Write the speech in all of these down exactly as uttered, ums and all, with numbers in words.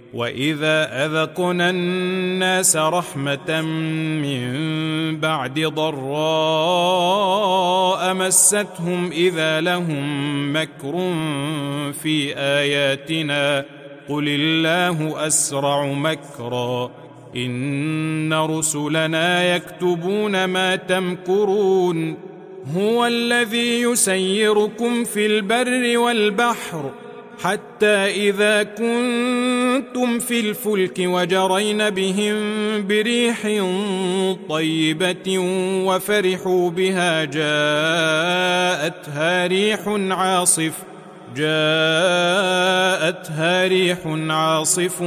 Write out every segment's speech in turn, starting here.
وإذا أذقنا الناس رحمة من بعد ضراء مستهم إذا لهم مكر في آياتنا قل الله أسرع مكرا إن رسلنا يكتبون ما تمكرون هو الذي يسيركم في البر والبحر حتى إذا كنتم في الفلك وجرين بهم بريح طيبة وفرحوا بها جاءتها ريح عاصف جاءتها ريح عاصف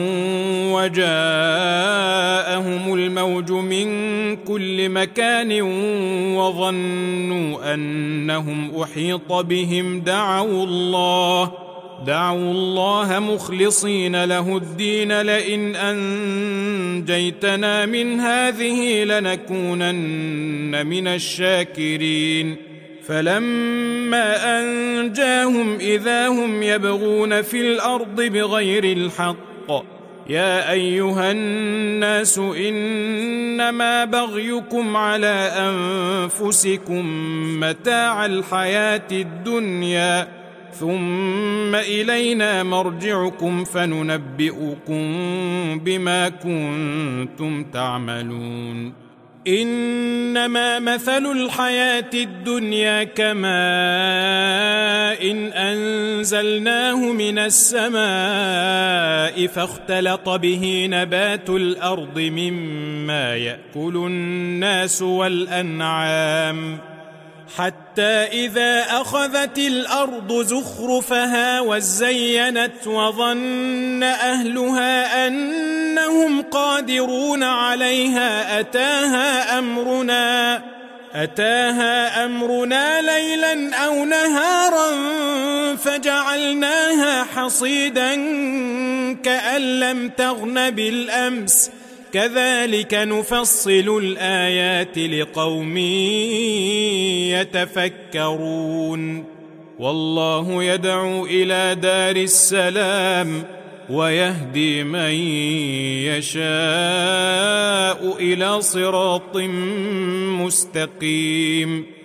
وجاءهم الموج من كل مكان وظنوا أنهم أحيط بهم دعوا الله دعوا الله مخلصين له الدين لئن أنجيتنا من هذه لنكونن من الشاكرين فلما أنجاهم إذا هم يبغون في الأرض بغير الحق يا أيها الناس إنما بغيكم على أنفسكم متاع الحياة الدنيا ثم إلينا مرجعكم فننبئكم بما كنتم تعملون إنما مثل الحياة الدنيا كماء إن أنزلناه من السماء فاختلط به نبات الأرض مما يأكل الناس والأنعام حتى إذا أخذت الأرض زخرفها وزينت وظن أهلها أنهم قادرون عليها أتاها أمرنا أتاها أمرنا ليلا أو نهارا فجعلناها حصيدا كأن لم تغن بالأمس كذلك نفصل الآيات لقوم يتفكرون والله يدعو إلى دار السلام ويهدي من يشاء إلى صراط مستقيم